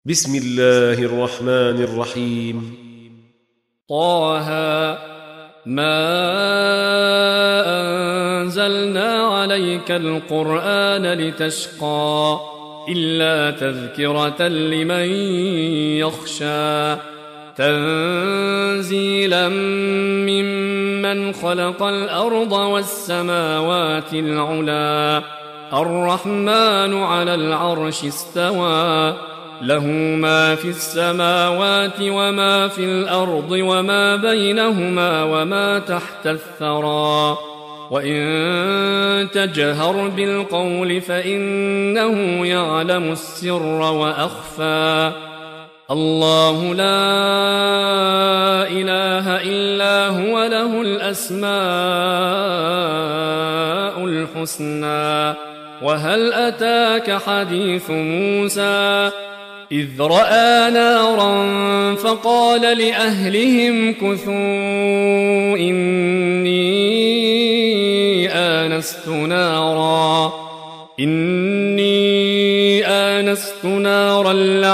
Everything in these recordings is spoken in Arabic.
بسم الله الرحمن الرحيم. طه ما أنزلنا عليك القرآن لتشقى إلا تذكرة لمن يخشى تنزيلا ممن خلق الأرض والسماوات العلى الرحمن على العرش استوى له ما في السماوات وما في الأرض وما بينهما وما تحت الثرى وإن تجهر بالقول فإنه يعلم السر وأخفى الله لا إله إلا هو له الأسماء الحسنى وهل أتاك حديث موسى إذ رأى نارا فقال لأهلهم كثوا إني آنست نارا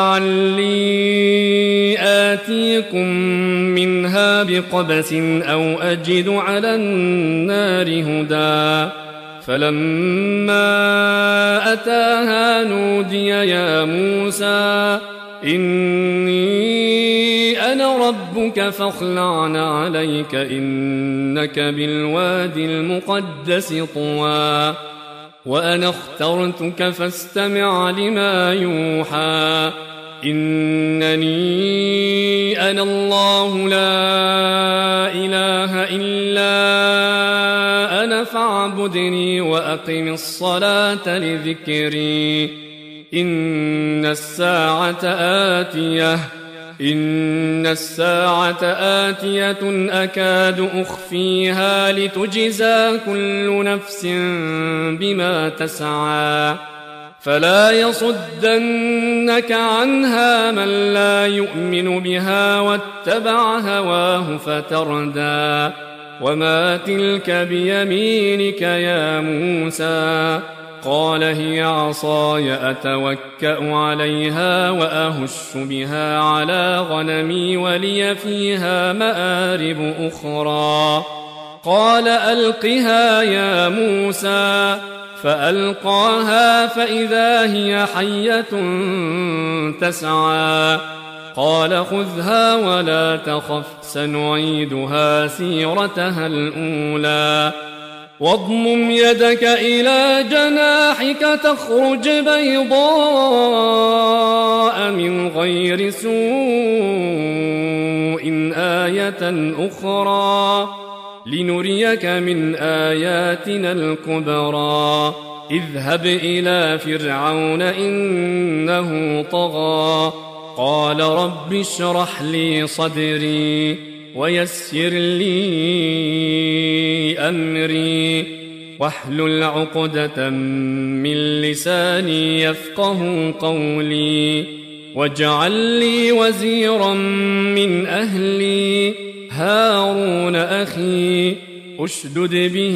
لعلي آتيكم منها بقبس أو أجد على النار هدى فلما أتاها نودي يا موسى إني أنا ربك فاخلع عليك إنك بالوادي المقدس طوى وأنا اخترتك فاستمع لما يوحى إنني أنا الله لا إله إلا أنا فاعبدني وأقم الصلاة لذكري إن الساعة آتية أكاد أخفيها لتجزى كل نفس بما تسعى فلا يصدنك عنها من لا يؤمن بها واتبع هواه فتردى وما تلك بيمينك يا موسى قال هي عصاي أتوكأ عليها وأهش بها على غنمي ولي فيها مآرب أخرى قال ألقها يا موسى فألقاها فإذا هي حية تسعى قال خذها ولا تخف سنعيدها سيرتها الأولى واضمم يدك إلى جناحك تخرج بيضاء من غير سوء آية أخرى لنريك من آياتنا الكبرى اذهب إلى فرعون إنه طغى قال رب اشرح لي صدري ويسر لي أمري واحلل عقدة من لساني يفقه قولي واجعل لي وزيرا من أهلي هارون أخي أشدد به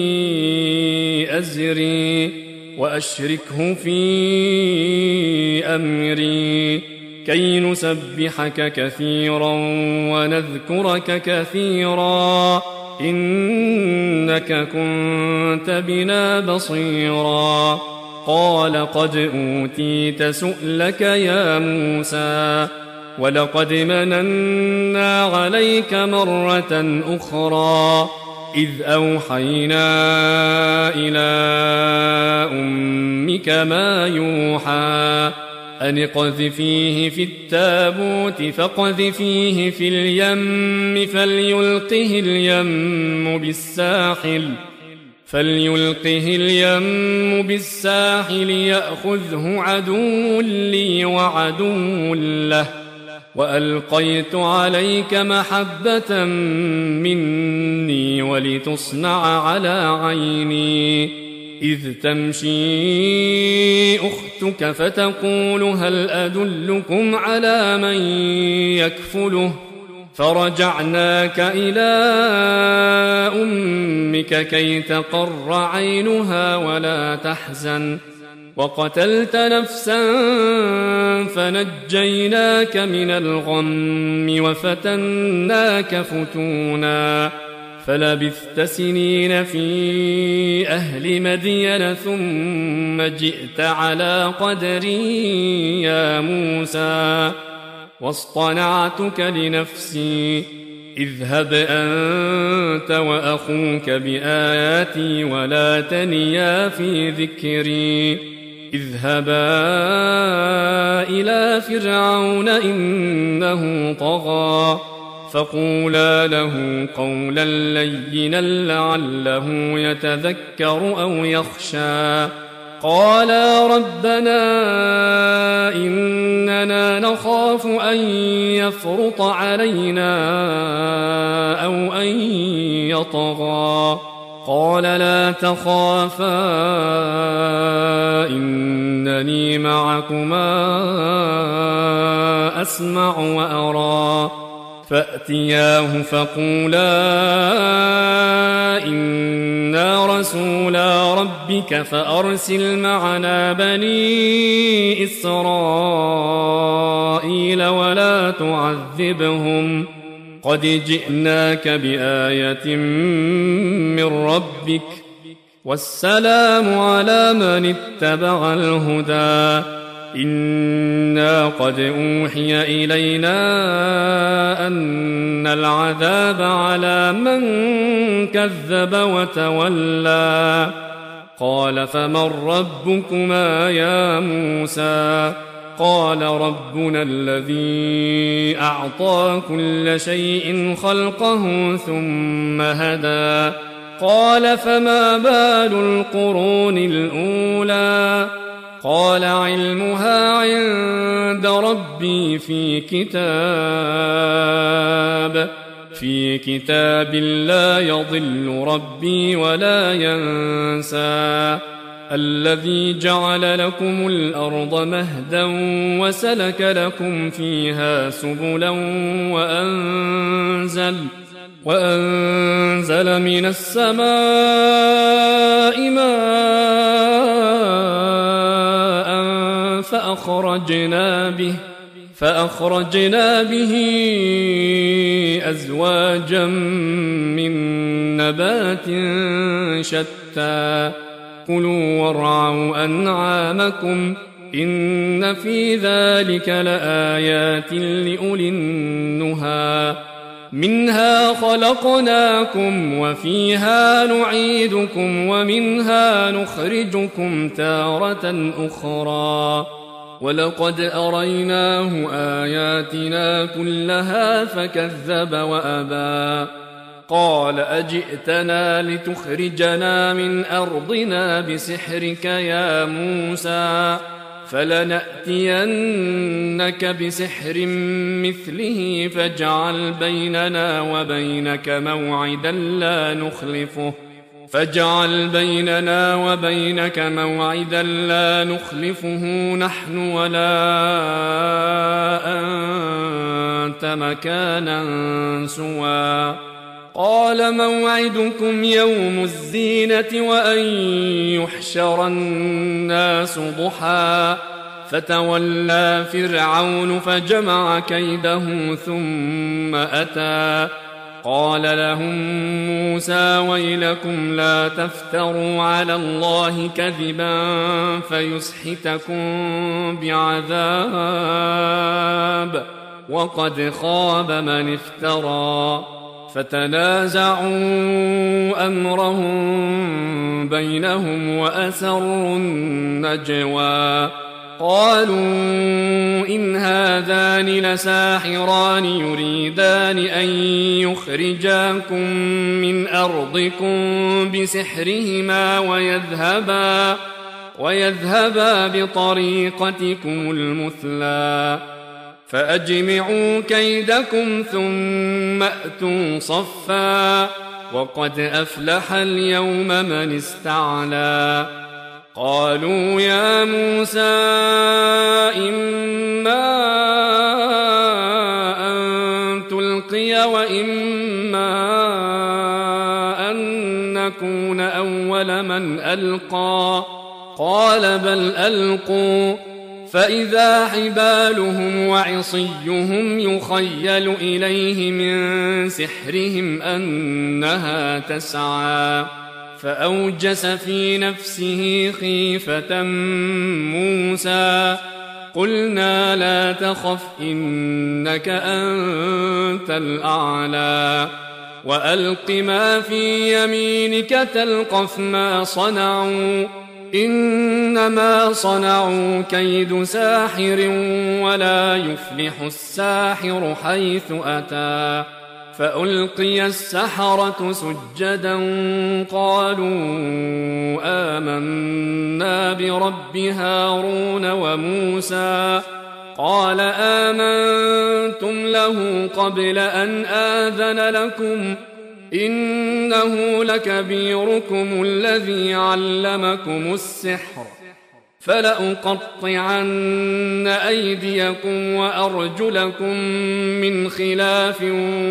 أزري وأشركه في أمري كي نسبحك كثيرا ونذكرك كثيرا إنك كنت بنا بصيرا قال قد أوتيت سؤلك يا موسى ولقد مننا عليك مرة أخرى إذ أوحينا إلى أمك ما يوحى أن اقذفيه في التابوت فاقذفيه في اليم فليلقه اليم بالساحل يأخذه عدو لي وعدو له وألقيت عليك محبة مني ولتصنع على عيني إذ تمشي أختك فتقول هل أدلكم على من يكفله فرجعناك إلى أمك كي تقر عينها ولا تحزن وقتلت نفسا فنجيناك من الغم وفتناك فتونا فلبثت سنين في أهل مدين ثم جئت على قدري يا موسى واصطنعتك لنفسي اذهب أنت وأخوك بآياتي ولا تنيا في ذكري اذهبا إلى فرعون إنه طغى فقولا له قولا لينا لعله يتذكر أو يخشى قالا ربنا إننا نخاف أن يفرط علينا أو أن يطغى قال لا تخافا إنني معكما أسمع وأرى فأتياه فقولا إنا رسولا ربك فأرسل معنا بني إسرائيل ولا تعذبهم قد جئناك بآية من ربك والسلام على من اتبع الهدى إنا قد أوحي إلينا أن العذاب على من كذب وتولى قال فمن ربكما يا موسى قال ربنا الذي أعطى كل شيء خلقه ثم هدى قال فما بال القرون الأولى قال علمها عند ربي في كتاب لا يضل ربي ولا ينسى الذي جعل لكم الأرض مهدا وسلك لكم فيها سبلا وأنزل من السماء ماء فأخرجنا به أزواجا من نبات شتى كلوا وارعوا أنعامكم إن في ذلك لآيات لأولي النهى منها خلقناكم وفيها نعيدكم ومنها نخرجكم تارة أخرى ولقد أريناه آياتنا كلها فكذب وأبى قال أجئتنا لتخرجنا من أرضنا بسحرك يا موسى فلنأتينك بسحر مثله فاجعل بيننا وبينك موعدا لا نخلفه نحن ولا أنت مكانا سوى قال موعدكم يوم الزينة وأن يحشر الناس ضحى فتولى فرعون فجمع كيده ثم أتى قال لهم موسى ويلكم لا تفتروا على الله كذبا فيسحتكم بعذاب وقد خاب من افترى فتنازعوا أمرهم بينهم وأسروا النجوى قالوا إن هذان لساحران يريدان أن يخرجاكم من أرضكم بسحرهما ويذهبا بطريقتكم المثلى فأجمعوا كيدكم ثم أتوا صفا وقد أفلح اليوم من استعلى قالوا يا موسى إما أن تلقي وإما أن نكون أول من ألقى قال بل ألقوا فإذا حبالهم وعصيهم يخيل إليه من سحرهم أنها تسعى فأوجس في نفسه خيفة موسى قلنا لا تخف إنك أنت الأعلى وألق ما في يمينك تلقف ما صنعوا إنما صنعوا كيد ساحر ولا يفلح الساحر حيث أتى فألقي السحرة سجدا قالوا آمنا برب هارون وموسى قال آمنتم له قبل أن آذن لكم إنه لكبيركم الذي علمكم السحر فلأقطعن أيديكم وأرجلكم من خلاف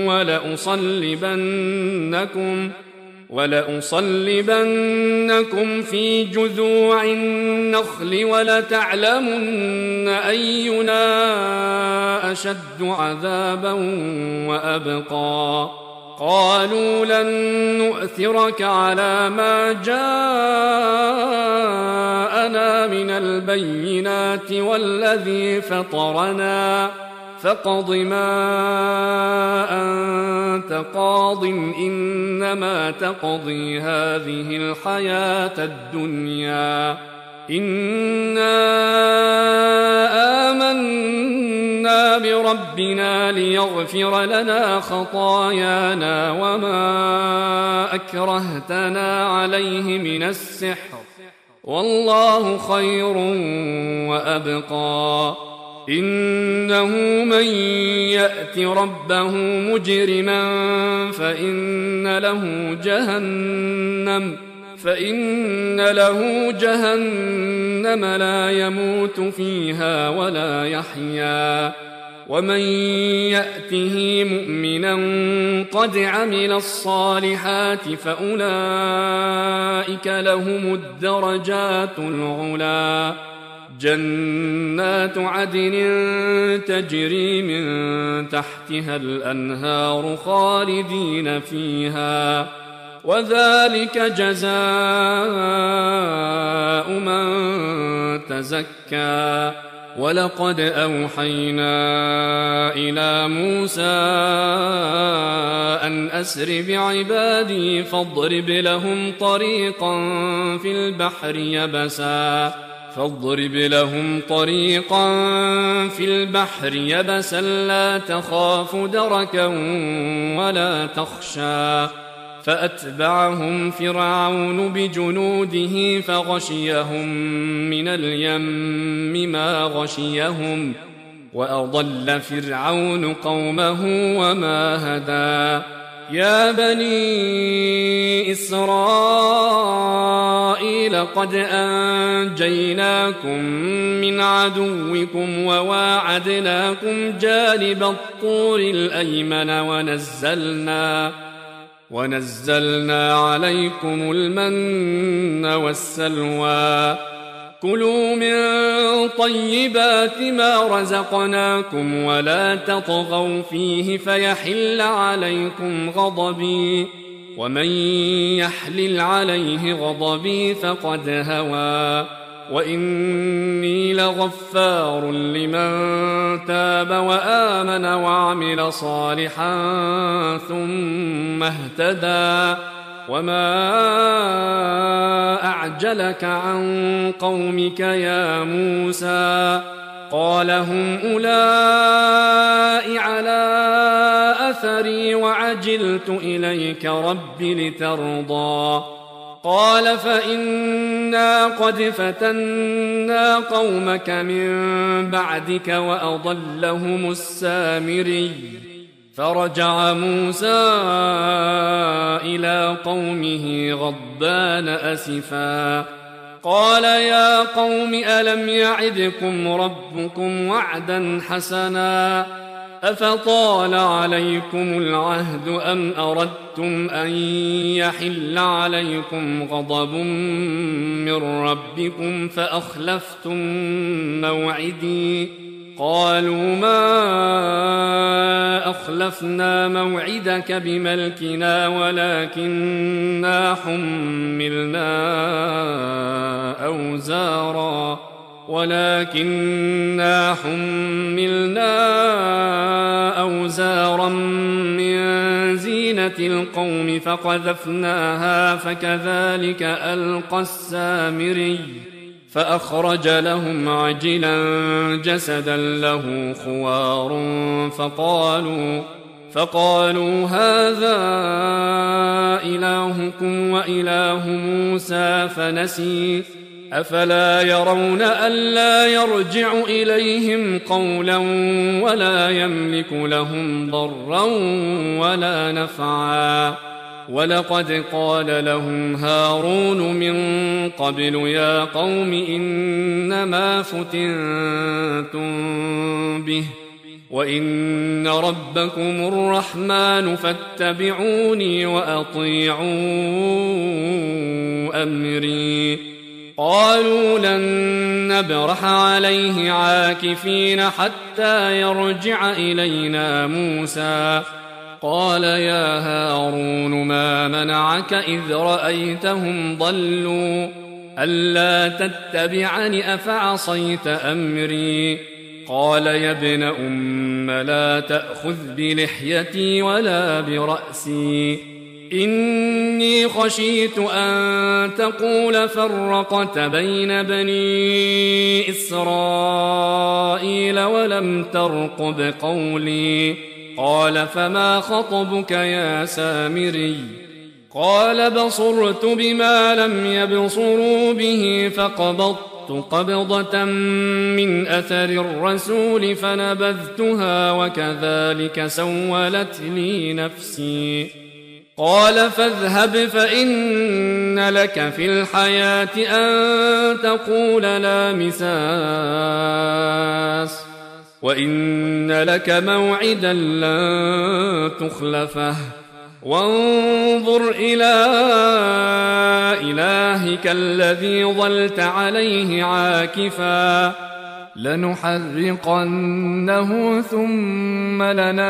ولأصلبنكم في جذوع النخل ولتعلمن أينا أشد عذابا وأبقى قالوا لن نؤثرك على ما جاءنا من البينات والذي فطرنا فاقض ما أنت قاض إنما تقضي هذه الحياة الدنيا إنا آمنا بربنا ليغفر لنا خطايانا وما أكرهتنا عليه من السحر والله خير وأبقى إنه من يأت ربه مجرما فإن له جهنم لا يموت فيها ولا يحيا ومن يأته مؤمنا قد عمل الصالحات فأولئك لهم الدرجات العلا جنات عدن تجري من تحتها الأنهار خالدين فيها وذلك جزاء من تزكى ولقد أوحينا إلى موسى أن أسر بعبادي فاضرب لهم طريقا في البحر يبسا لا تخاف دركا ولا تخشى فأتبعهم فرعون بجنوده فغشيهم من اليم ما غشيهم وأضل فرعون قومه وما هدى يا بني إسرائيل قد أنجيناكم من عدوكم وواعدناكم جانب الطور الأيمن ونزلنا عليكم المن والسلوى كلوا من طيبات ما رزقناكم ولا تطغوا فيه فيحل عليكم غضبي ومن يحلل عليه غضبي فقد هوى وإني لغفار لمن تاب وآمن وعمل صالحا ثم اهتدى وما أعجلك عن قومك يا موسى قال هم أولئك على أثري وعجلت إليك رب لترضى قال فإنا قد فتنا قومك من بعدك وأضلهم السامري فرجع موسى إلى قومه غضبان أسفا قال يا قوم ألم يعدكم ربكم وعدا حسنا أفطال عليكم العهد أم أردتم أن يحل عليكم غضب من ربكم فأخلفتم موعدي قالوا ما أخلفنا موعدك بملكنا ولكننا حملنا أوزارا من زينة القوم فقذفناها فكذلك ألقى السامري فأخرج لهم عجلا جسدا له خوار فقالوا هذا إلهكم وإله موسى فنسي أفلا يرون ألا يرجع إليهم قولا ولا يملك لهم ضرا ولا نفعا ولقد قال لهم هارون من قبل يا قوم إنما فتنتم به وإن ربكم الرحمن فاتبعوني وأطيعوا أمري قالوا لن نبرح عليه عاكفين حتى يرجع إلينا موسى قال يا هارون ما منعك إذ رأيتهم ضلوا ألا تتبعني أفعصيت أمري قال يا ابن أم لا تأخذ بلحيتي ولا برأسي إني خشيت أن تقول فرقت بين بني إسرائيل ولم ترقب قولي قال فما خطبك يا سامري قال بصرت بما لم يبصروا به فقبضت قبضة من أثر الرسول فنبذتها وكذلك سولت لي نفسي قال فاذهب فإن لك في الحياة أن تقول لا مساس وإن لك موعدا لن تخلفه وانظر إلى إلهك الذي ظلت عليه عاكفا لنحرقنه ثم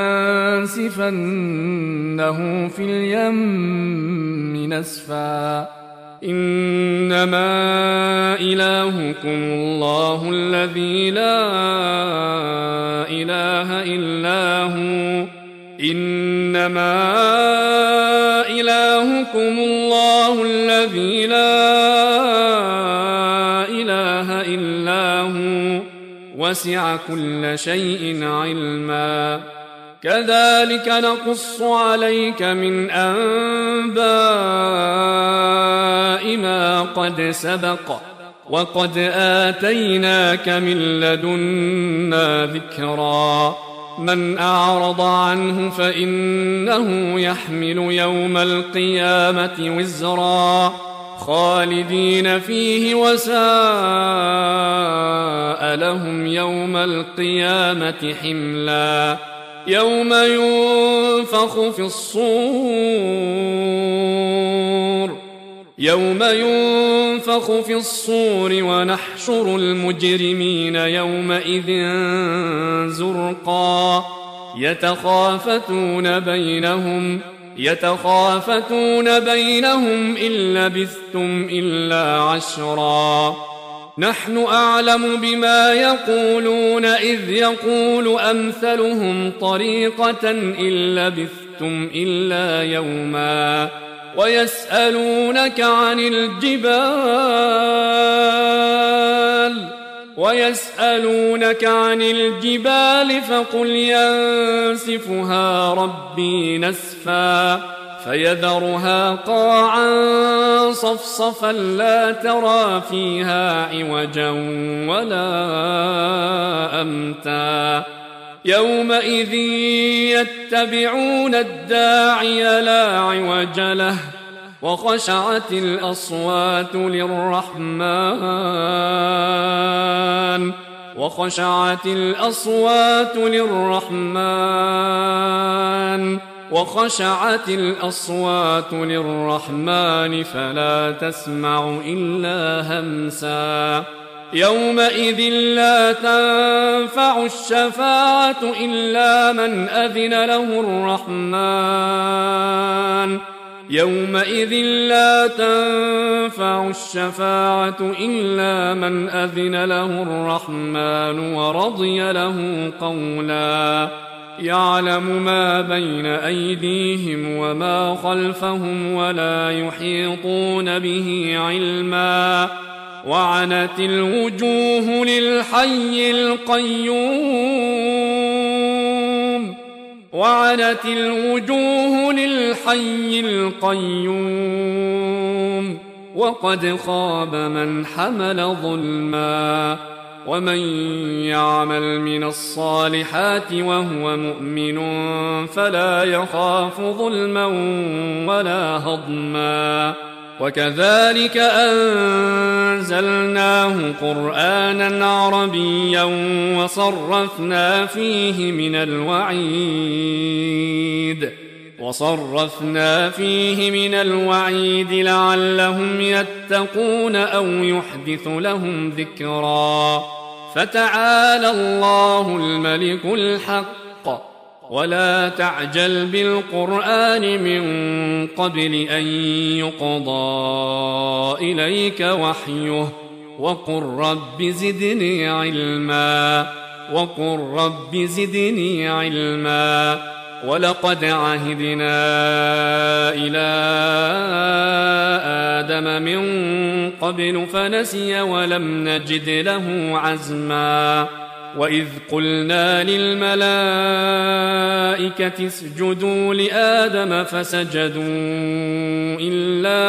لننسفنه في اليم نسفا إنما إلهكم الله الذي لا إله إلا هو إنما إلهكم الله الذي لا إله إلا هو وسع كل شيء علما كذلك نقص عليك من أنباء ما قد سبق وقد آتيناك من لدنا ذكرا من أعرض عنه فإنه يحمل يوم القيامة وزرا خالدين فيه وساء لهم يوم القيامة حملا يوم ينفخ في الصور ونحشر المجرمين يومئذ زرقا يتخافتون بينهم إن لبثتم إلا عشرا نحن أعلم بما يقولون إذ يقول أمثلهم طريقة إن لبثتم إلا يوما ويسألونك عن الجبال فقل ينسفها ربي نسفا فيذرها قاعا صفصفا لا ترى فيها عوجا ولا أمتا يومئذ يتبعون الداعي لا عوج له وخشعت الأصوات للرحمن وخشعت الأصوات للرحمن فلا تسمع إلا همسا يومئذ لا تنفع الشفاعة إلا من أذن له الرحمن يومئذ لا تنفع الشفاعة إلا من أذن له الرحمن ورضي له قولا يعلم ما بين أيديهم وما خلفهم ولا يحيطون به علما وعنت الوجوه للحي القيوم وقد خاب من حمل ظلما ومن يعمل من الصالحات وهو مؤمن فلا يخاف ظلما ولا هضما وكذلك أنزلناه قرآنا عربيا وصرفنا فيه من الوعيد لعلهم يتقون أو يحدث لهم ذكرا فتعالى الله الملك الحق ولا تعجل بالقرآن من قبل أن يقضى إليك وحيه وقل رب زدني علما ولقد عهدنا إلى آدم من قبل فنسي ولم نجد له عزما وإذ قلنا للملائكة اسجدوا لآدم فسجدوا إلا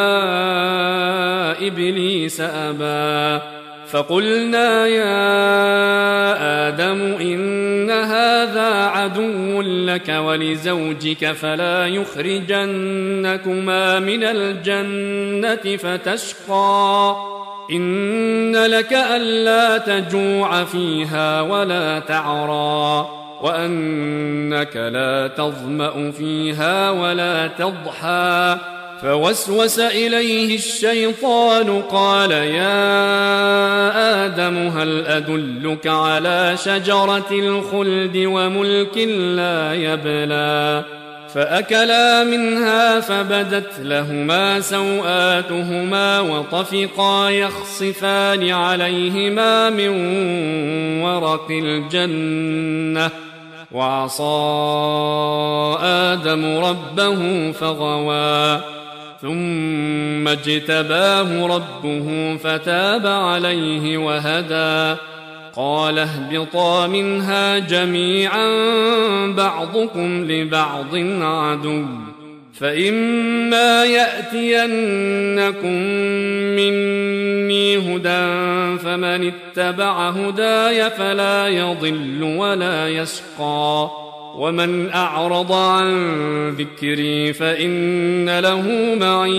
إبليس أبى فقلنا يا آدم إن هذا عدو لك ولزوجك فلا يخرجنكما من الجنة فتشقى إن لك ألا تجوع فيها ولا تعرى وأنك لا تظمأ فيها ولا تضحى فوسوس إليه الشيطان قال يا آدم هل أدلك على شجرة الخلد وملك لا يبلى فأكلا منها فبدت لهما سوآتهما وطفقا يخصفان عليهما من ورق الجنة وعصى آدم ربه فغوى ثم اجتباه ربه فتاب عليه وهدى قال اهبطا منها جميعا بعضكم لبعض عدو فإما يأتينكم مني هدى فمن اتبع هداي فلا يضل ولا يشقى ومن أعرض عن ذكري فإن له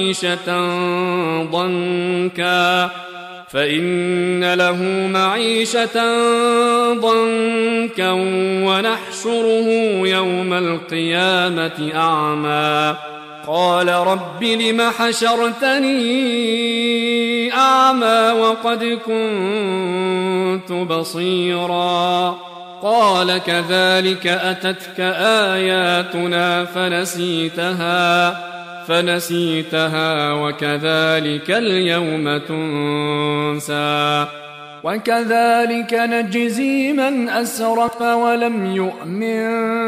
معيشة ضنكا ونحشره يوم القيامة أعمى قال رب لم حشرتني أعمى وقد كنت بصيرا قال كذلك أتتك آياتنا فنسيتها وكذلك اليوم تنسى وكذلك نجزي من أسرف ولم يؤمن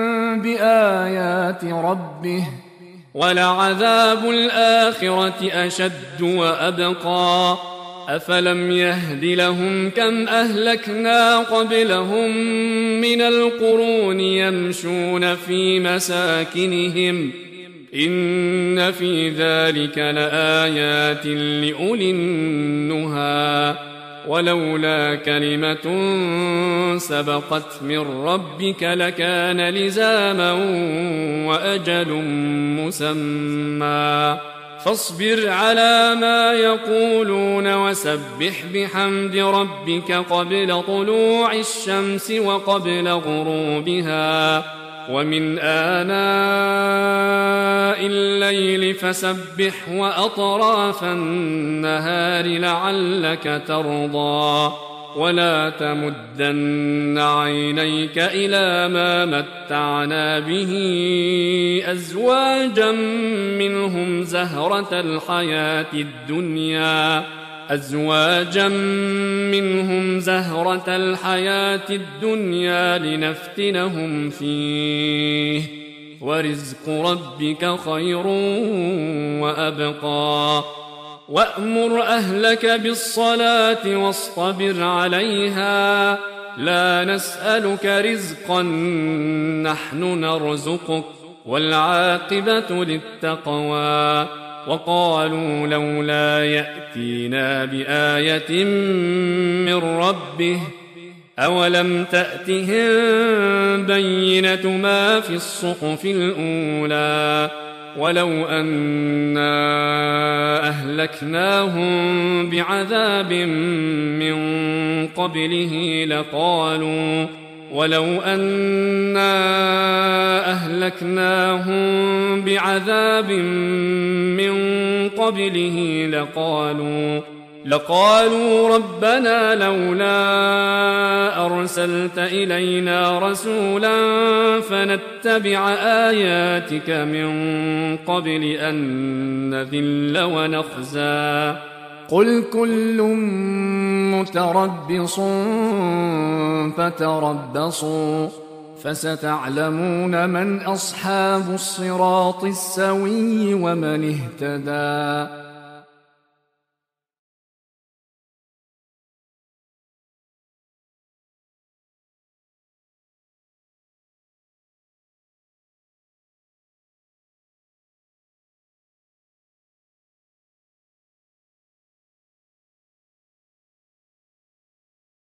بآيات ربه ولعذاب الآخرة أشد وأبقى أفلم يهد لهم كم أهلكنا قبلهم من القرون يمشون في مساكنهم إن في ذلك لآيات لأولي النهى ولولا كلمة سبقت من ربك لكان لزاما وأجل مسمى فاصبر على ما يقولون وسبح بحمد ربك قبل طلوع الشمس وقبل غروبها ومن آناء الليل فسبح وأطراف النهار لعلك ترضى ولا تمدن عينيك إلى ما متعنا به أزواجا منهم زهرة الحياة الدنيا لنفتنهم فيه ورزق ربك خير وأبقى وأمر أهلك بالصلاة واصطبر عليها لا نسألك رزقا نحن نرزقك والعاقبة للتقوى وقالوا لولا يأتينا بآية من ربه أولم تأتهم بينة ما في الصحف الأولى ولو أنا أهلكناهم بعذاب من قبله لقالوا ربنا لولا أرسلت إلينا رسولا فنتبع آياتك من قبل أن نذل ونخزى قل كل متربص فتربصوا فستعلمون من أصحاب الصراط السوي ومن اهتدى